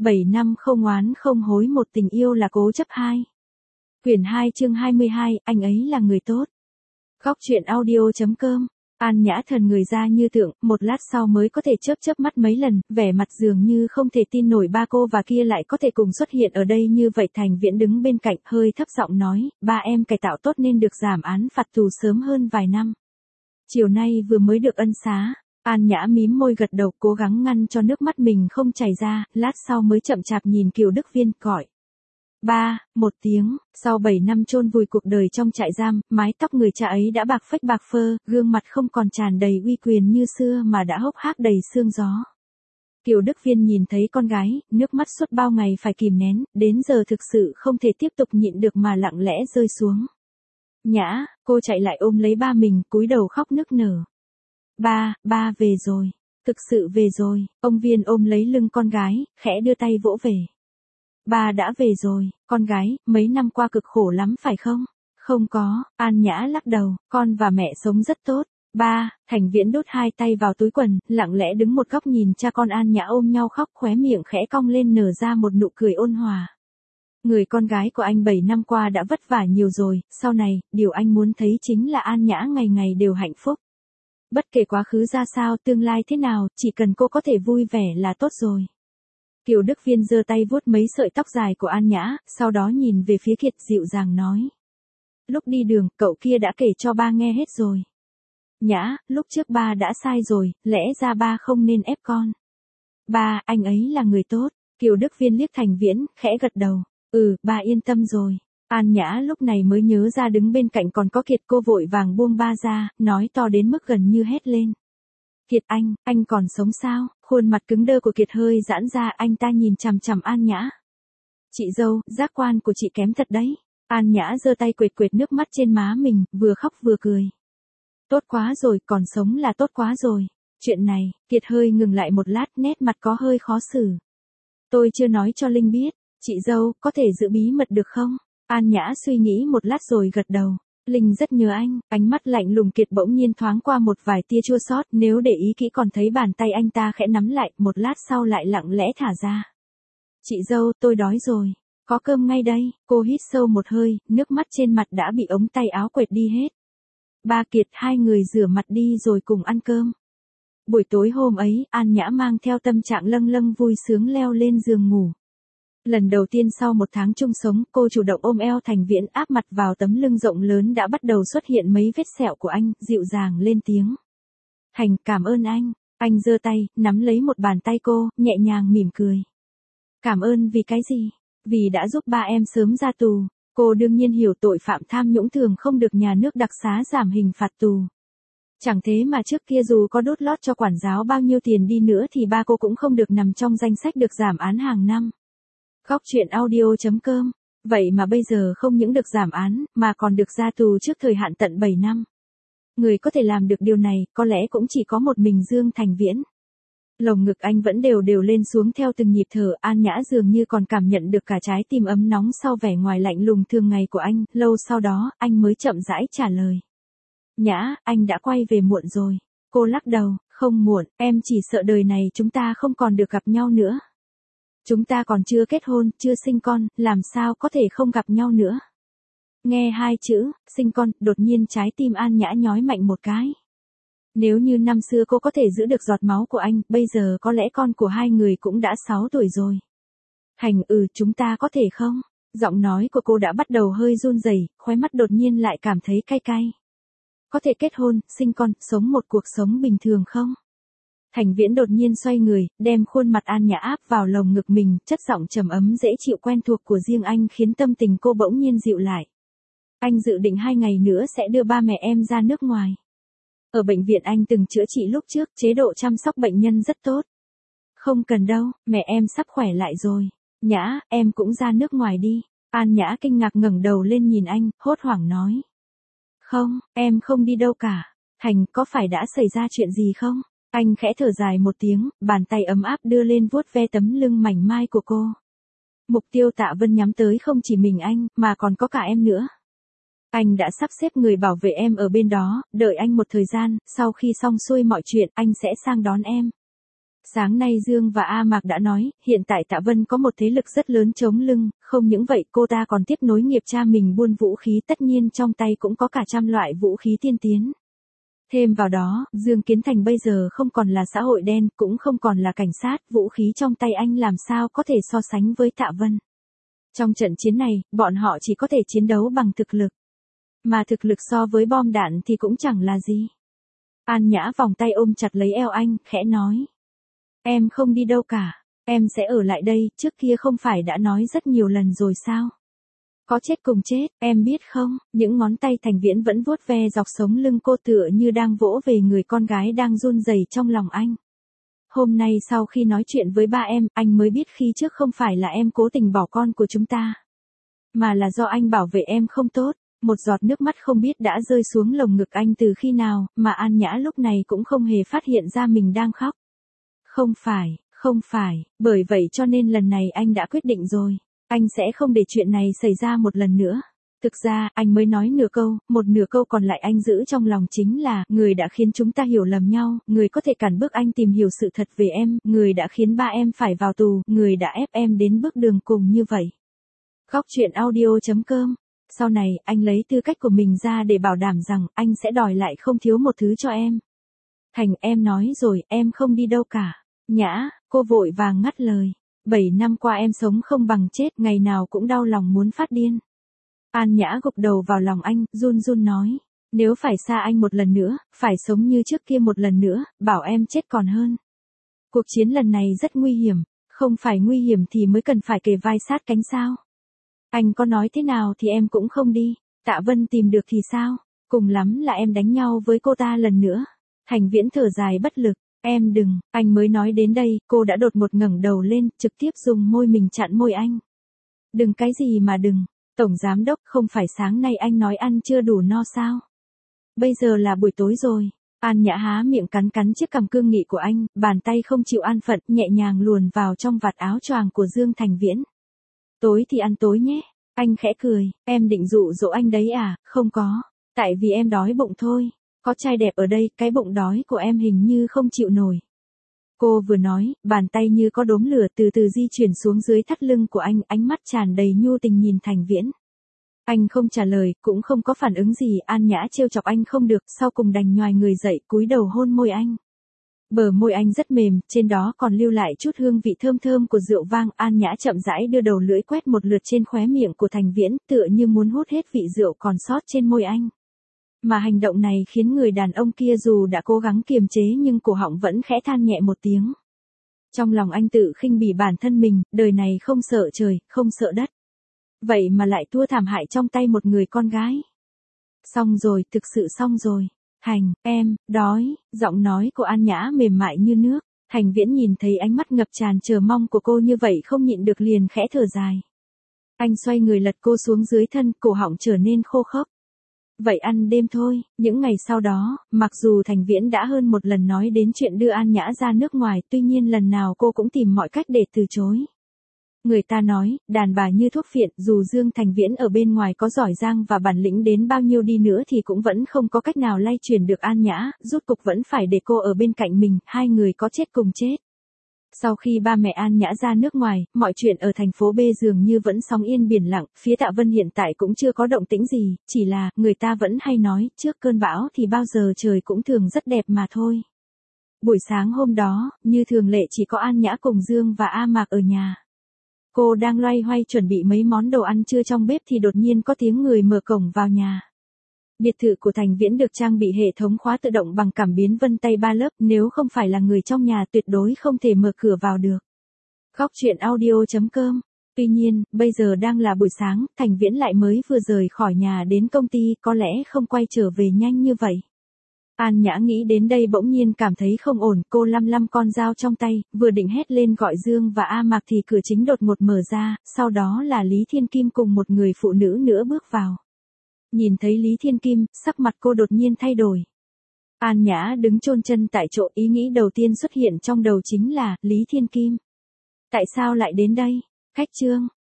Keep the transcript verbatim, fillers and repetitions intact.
bảy năm không oán không hối một tình yêu là cố chấp hai. Quyển hai chương hai mươi hai, anh ấy là người tốt. Góc truyện audio chấm com. An Nhã thần người ra như tượng, một lát sau mới có thể chớp chớp mắt mấy lần, vẻ mặt dường như không thể tin nổi ba cô và kia lại có thể cùng xuất hiện ở đây như vậy. Thành Viễn đứng bên cạnh, hơi thấp giọng nói, ba em cải tạo tốt nên được giảm án phạt tù sớm hơn vài năm. Chiều nay vừa mới được ân xá. An Nhã mím môi gật đầu, cố gắng ngăn cho nước mắt mình không chảy ra, lát sau mới chậm chạp nhìn Kiều Đức Viên, gọi. Ba, một tiếng, sau bảy năm chôn vùi cuộc đời trong trại giam, mái tóc người cha ấy đã bạc phách bạc phơ, gương mặt không còn tràn đầy uy quyền như xưa mà đã hốc hác đầy sương gió. Kiều Đức Viên nhìn thấy con gái, nước mắt suốt bao ngày phải kìm nén, đến giờ thực sự không thể tiếp tục nhịn được mà lặng lẽ rơi xuống. Nhã, cô chạy lại ôm lấy ba mình, cúi đầu khóc nức nở. Ba, ba về rồi, thực sự về rồi. Ông Viên ôm lấy lưng con gái, khẽ đưa tay vỗ về. Ba đã về rồi, con gái, mấy năm qua cực khổ lắm phải không? Không có, An Nhã lắc đầu, con và mẹ sống rất tốt. Ba, Thành Viễn đút hai tay vào túi quần, lặng lẽ đứng một góc nhìn cha con An Nhã ôm nhau khóc, khóe miệng khẽ cong lên nở ra một nụ cười ôn hòa. Người con gái của anh bảy năm qua đã vất vả nhiều rồi, sau này, điều anh muốn thấy chính là An Nhã ngày ngày đều hạnh phúc. Bất kể quá khứ ra sao, tương lai thế nào, chỉ cần cô có thể vui vẻ là tốt rồi. Kiều Đức Viên giơ tay vuốt mấy sợi tóc dài của An Nhã, sau đó nhìn về phía Kiệt dịu dàng nói. Lúc đi đường, cậu kia đã kể cho ba nghe hết rồi. Nhã, lúc trước ba đã sai rồi, lẽ ra ba không nên ép con. Ba, anh ấy là người tốt. Kiều Đức Viên liếc Thành Viễn, khẽ gật đầu. Ừ, ba yên tâm rồi. An Nhã lúc này mới nhớ ra đứng bên cạnh còn có Kiệt, cô vội vàng buông ba ra, nói to đến mức gần như hét lên. Kiệt anh, anh còn sống sao? Khuôn mặt cứng đơ của Kiệt hơi giãn ra, anh ta nhìn chằm chằm An Nhã. Chị dâu, giác quan của chị kém thật đấy. An Nhã giơ tay quệt quệt nước mắt trên má mình, vừa khóc vừa cười. Tốt quá rồi, còn sống là tốt quá rồi. Chuyện này, Kiệt hơi ngừng lại một lát, nét mặt có hơi khó xử. Tôi chưa nói cho Linh biết, chị dâu, có thể giữ bí mật được không? An Nhã suy nghĩ một lát rồi gật đầu. Linh rất nhớ anh, ánh mắt lạnh lùng Kiệt bỗng nhiên thoáng qua một vài tia chua xót, nếu để ý kỹ còn thấy bàn tay anh ta khẽ nắm lại, một lát sau lại lặng lẽ thả ra. Chị dâu, tôi đói rồi, có cơm ngay đây. Cô hít sâu một hơi, nước mắt trên mặt đã bị ống tay áo quệt đi hết. Ba Kiệt, hai người rửa mặt đi rồi cùng ăn cơm. Buổi tối hôm ấy, An Nhã mang theo tâm trạng lâng lâng vui sướng leo lên giường ngủ. Lần đầu tiên sau một tháng chung sống, cô chủ động ôm eo Thành Viễn, áp mặt vào tấm lưng rộng lớn đã bắt đầu xuất hiện mấy vết sẹo của anh, dịu dàng lên tiếng. Thành, cảm ơn anh. Anh giơ tay, nắm lấy một bàn tay cô, nhẹ nhàng mỉm cười. Cảm ơn vì cái gì? Vì đã giúp ba em sớm ra tù. Cô đương nhiên hiểu tội phạm tham nhũng thường không được nhà nước đặc xá giảm hình phạt tù. Chẳng thế mà trước kia dù có đốt lót cho quản giáo bao nhiêu tiền đi nữa thì ba cô cũng không được nằm trong danh sách được giảm án hàng năm. Góc truyện audio chấm com. Vậy mà bây giờ không những được giảm án, mà còn được ra tù trước thời hạn tận bảy năm. Người có thể làm được điều này, có lẽ cũng chỉ có một mình Dương Thành Viễn. Lồng ngực anh vẫn đều đều lên xuống theo từng nhịp thở, An Nhã dường như còn cảm nhận được cả trái tim ấm nóng sau vẻ ngoài lạnh lùng thường ngày của anh, lâu sau đó, anh mới chậm rãi trả lời. Nhã, anh đã quay về muộn rồi. Cô lắc đầu, không muộn, em chỉ sợ đời này chúng ta không còn được gặp nhau nữa. Chúng ta còn chưa kết hôn, chưa sinh con, làm sao có thể không gặp nhau nữa. Nghe hai chữ, sinh con, đột nhiên trái tim An Nhã nhói mạnh một cái. Nếu như năm xưa cô có thể giữ được giọt máu của anh, bây giờ có lẽ con của hai người cũng đã sáu tuổi rồi. Hành, ừ, chúng ta có thể không? Giọng nói của cô đã bắt đầu hơi run rẩy, khóe mắt đột nhiên lại cảm thấy cay cay. Có thể kết hôn, sinh con, sống một cuộc sống bình thường không? Thành Viễn đột nhiên xoay người, đem khuôn mặt An Nhã áp vào lồng ngực mình, chất giọng trầm ấm dễ chịu quen thuộc của riêng anh khiến tâm tình cô bỗng nhiên dịu lại. Anh dự định hai ngày nữa sẽ đưa ba mẹ em ra nước ngoài. Ở bệnh viện anh từng chữa trị lúc trước, chế độ chăm sóc bệnh nhân rất tốt. Không cần đâu, mẹ em sắp khỏe lại rồi. Nhã, em cũng ra nước ngoài đi. An Nhã kinh ngạc ngẩng đầu lên nhìn anh, hốt hoảng nói. Không, em không đi đâu cả. Thành, có phải đã xảy ra chuyện gì không? Anh khẽ thở dài một tiếng, bàn tay ấm áp đưa lên vuốt ve tấm lưng mảnh mai của cô. Mục tiêu Tạ Vân nhắm tới không chỉ mình anh, mà còn có cả em nữa. Anh đã sắp xếp người bảo vệ em ở bên đó, đợi anh một thời gian, sau khi xong xuôi mọi chuyện, anh sẽ sang đón em. Sáng nay Dương và A Mạc đã nói, hiện tại Tạ Vân có một thế lực rất lớn chống lưng, không những vậy cô ta còn tiếp nối nghiệp cha mình buôn vũ khí, tất nhiên trong tay cũng có cả trăm loại vũ khí tiên tiến. Thêm vào đó, Dương Kiến Thành bây giờ không còn là xã hội đen, cũng không còn là cảnh sát, vũ khí trong tay anh làm sao có thể so sánh với Tạ Vân. Trong trận chiến này, bọn họ chỉ có thể chiến đấu bằng thực lực. Mà thực lực so với bom đạn thì cũng chẳng là gì. An Nhã vòng tay ôm chặt lấy eo anh, khẽ nói. Em không đi đâu cả, em sẽ ở lại đây, trước kia không phải đã nói rất nhiều lần rồi sao? Có chết cùng chết, em biết không, những ngón tay Thành Viễn vẫn vuốt ve dọc sống lưng cô tựa như đang vỗ về người con gái đang run rẩy trong lòng anh. Hôm nay sau khi nói chuyện với ba em, anh mới biết khi trước không phải là em cố tình bỏ con của chúng ta. Mà là do anh bảo vệ em không tốt, một giọt nước mắt không biết đã rơi xuống lồng ngực anh từ khi nào, mà An Nhã lúc này cũng không hề phát hiện ra mình đang khóc. Không phải, không phải, bởi vậy cho nên lần này anh đã quyết định rồi. Anh sẽ không để chuyện này xảy ra một lần nữa. Thực ra, anh mới nói nửa câu, một nửa câu còn lại anh giữ trong lòng chính là, người đã khiến chúng ta hiểu lầm nhau, người có thể cản bước anh tìm hiểu sự thật về em, người đã khiến ba em phải vào tù, người đã ép em đến bước đường cùng như vậy. Góc truyện audio chấm com. Sau này, anh lấy tư cách của mình ra để bảo đảm rằng, anh sẽ đòi lại không thiếu một thứ cho em. Thành, em nói rồi, em không đi đâu cả. Nhã, cô vội vàng ngắt lời. Bảy năm qua em sống không bằng chết, ngày nào cũng đau lòng muốn phát điên. An Nhã gục đầu vào lòng anh, run run nói. Nếu phải xa anh một lần nữa, phải sống như trước kia một lần nữa, bảo em chết còn hơn. Cuộc chiến lần này rất nguy hiểm, không phải nguy hiểm thì mới cần phải kề vai sát cánh sao. Anh có nói thế nào thì em cũng không đi, Tạ Vân tìm được thì sao, cùng lắm là em đánh nhau với cô ta lần nữa. Thành Viễn thở dài bất lực. Em đừng, anh mới nói đến đây, cô đã đột ngột ngẩng đầu lên, trực tiếp dùng môi mình chặn môi anh. Đừng cái gì mà đừng, Tổng Giám Đốc, không phải sáng nay anh nói ăn chưa đủ no sao? Bây giờ là buổi tối rồi. An Nhã há miệng cắn cắn chiếc cằm cương nghị của anh, bàn tay không chịu an phận, nhẹ nhàng luồn vào trong vạt áo choàng của Dương Thành Viễn. Tối thì ăn tối nhé. Anh khẽ cười, em định dụ dỗ anh đấy à? Không có, tại vì em đói bụng thôi. Có trai đẹp ở đây, cái bụng đói của em hình như không chịu nổi. Cô vừa nói, bàn tay như có đốm lửa từ từ di chuyển xuống dưới thắt lưng của anh, ánh mắt tràn đầy nhu tình nhìn Thành Viễn. Anh không trả lời, cũng không có phản ứng gì, An Nhã trêu chọc anh không được, sau cùng đành nhoài người dậy, cúi đầu hôn môi anh. Bờ môi anh rất mềm, trên đó còn lưu lại chút hương vị thơm thơm của rượu vang, An Nhã chậm rãi đưa đầu lưỡi quét một lượt trên khóe miệng của Thành Viễn, tựa như muốn hút hết vị rượu còn sót trên môi anh. Mà hành động này khiến người đàn ông kia dù đã cố gắng kiềm chế nhưng cổ họng vẫn khẽ than nhẹ một tiếng. Trong lòng anh tự khinh bỉ bản thân mình, đời này không sợ trời, không sợ đất. Vậy mà lại thua thảm hại trong tay một người con gái. Xong rồi, thực sự xong rồi. Thành, em, đói, giọng nói của An Nhã mềm mại như nước. Thành Viễn nhìn thấy ánh mắt ngập tràn chờ mong của cô như vậy không nhịn được liền khẽ thở dài. Anh xoay người lật cô xuống dưới thân, cổ họng trở nên khô khốc. Vậy ăn đêm thôi. Những ngày sau đó, mặc dù Thành Viễn đã hơn một lần nói đến chuyện đưa An Nhã ra nước ngoài, tuy nhiên lần nào cô cũng tìm mọi cách để từ chối. Người ta nói, đàn bà như thuốc phiện, dù Dương Thành Viễn ở bên ngoài có giỏi giang và bản lĩnh đến bao nhiêu đi nữa thì cũng vẫn không có cách nào lay chuyển được An Nhã, rốt cục vẫn phải để cô ở bên cạnh mình, hai người có chết cùng chết. Sau khi ba mẹ An Nhã ra nước ngoài, mọi chuyện ở thành phố B dường như vẫn sóng yên biển lặng, phía Tạ Vân hiện tại cũng chưa có động tĩnh gì, chỉ là, người ta vẫn hay nói, trước cơn bão thì bao giờ trời cũng thường rất đẹp mà thôi. Buổi sáng hôm đó, như thường lệ chỉ có An Nhã cùng Dương và A Mạc ở nhà. Cô đang loay hoay chuẩn bị mấy món đồ ăn trưa trong bếp thì đột nhiên có tiếng người mở cổng vào nhà. Biệt thự của Thành Viễn được trang bị hệ thống khóa tự động bằng cảm biến vân tay ba lớp, nếu không phải là người trong nhà tuyệt đối không thể mở cửa vào được. Góc truyện audio chấm com. Tuy nhiên, bây giờ đang là buổi sáng, Thành Viễn lại mới vừa rời khỏi nhà đến công ty, có lẽ không quay trở về nhanh như vậy. An Nhã nghĩ đến đây bỗng nhiên cảm thấy không ổn, cô lăm lăm con dao trong tay, vừa định hét lên gọi Dương và A Mạc thì cửa chính đột ngột mở ra, sau đó là Lý Thiên Kim cùng một người phụ nữ nữa bước vào. Nhìn thấy Lý Thiên Kim, sắc mặt cô đột nhiên thay đổi. An Nhã đứng chôn chân tại chỗ, ý nghĩ đầu tiên xuất hiện trong đầu chính là, Lý Thiên Kim. Tại sao lại đến đây? Khách Trương,